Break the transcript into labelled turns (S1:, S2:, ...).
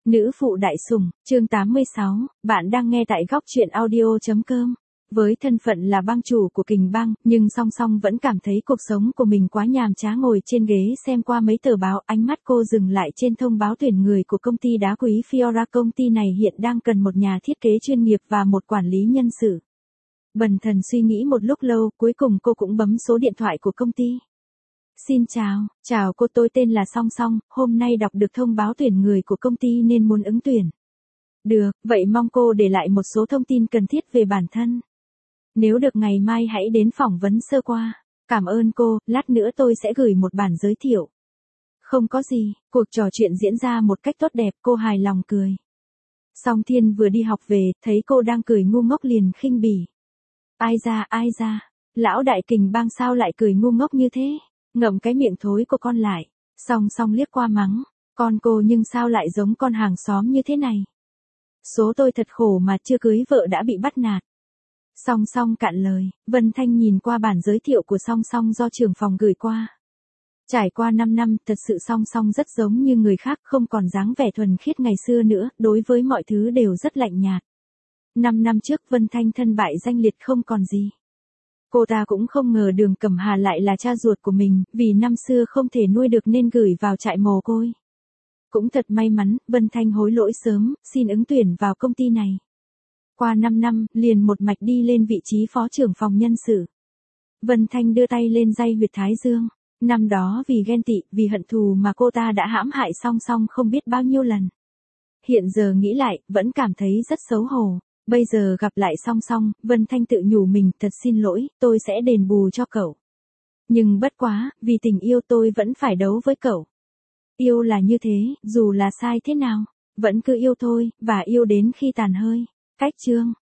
S1: Nữ phụ đại sủng, chương 86, bạn đang nghe tại góc truyện audio.com. Với thân phận là bang chủ của Kình Bang, nhưng song song vẫn cảm thấy cuộc sống của mình quá nhàm chán. Ngồi trên ghế xem qua mấy tờ báo, ánh mắt cô dừng lại trên thông báo tuyển người của công ty đá quý Fiora. Công ty này hiện đang cần một nhà thiết kế chuyên nghiệp và một quản lý nhân sự. Bần thần suy nghĩ một lúc lâu, cuối cùng cô cũng bấm số điện thoại của công ty. Xin chào cô, tôi tên là Song Song, hôm nay đọc được thông báo tuyển người của công ty nên muốn ứng tuyển. Được, vậy mong cô để lại một số thông tin cần thiết về bản thân. Nếu được ngày mai hãy đến phỏng vấn sơ qua. Cảm ơn cô, lát nữa tôi sẽ gửi một bản giới thiệu. Không có gì, cuộc trò chuyện diễn ra một cách tốt đẹp, cô hài lòng cười. Song Thiên vừa đi học về, thấy cô đang cười ngu ngốc liền khinh bỉ. Ai ra, lão đại Kình Bang sao lại cười ngu ngốc như thế? Ngậm cái miệng thối của con lại. Song Song liếc qua mắng. Con cô nhưng sao lại giống con hàng xóm như thế này? Số tôi thật khổ mà chưa cưới vợ đã bị bắt nạt. Song Song cạn lời. Vân Thanh nhìn qua bản giới thiệu của Song Song do trưởng phòng gửi qua. Trải qua 5 năm, thật sự Song Song rất giống như người khác, không còn dáng vẻ thuần khiết ngày xưa nữa, đối với mọi thứ đều rất lạnh nhạt. 5 năm trước Vân Thanh thân bại danh liệt không còn gì. Cô ta cũng không ngờ Đường Cẩm Hà lại là cha ruột của mình, vì năm xưa không thể nuôi được nên gửi vào trại mồ côi. Cũng thật may mắn, Vân Thanh hối lỗi sớm, xin ứng tuyển vào công ty này. Qua 5 năm, liền một mạch đi lên vị trí phó trưởng phòng nhân sự. Vân Thanh đưa tay lên day huyệt thái dương. Năm đó vì ghen tị, vì hận thù mà cô ta đã hãm hại Song Song không biết bao nhiêu lần. Hiện giờ nghĩ lại, vẫn cảm thấy rất xấu hổ. Bây giờ gặp lại Song Song, Vân Thanh tự nhủ mình, thật xin lỗi, tôi sẽ đền bù cho cậu. Nhưng bất quá, vì tình yêu tôi vẫn phải đấu với cậu. Yêu là như thế, dù là sai thế nào, vẫn cứ yêu thôi, và yêu đến khi tàn hơi. Cách chương.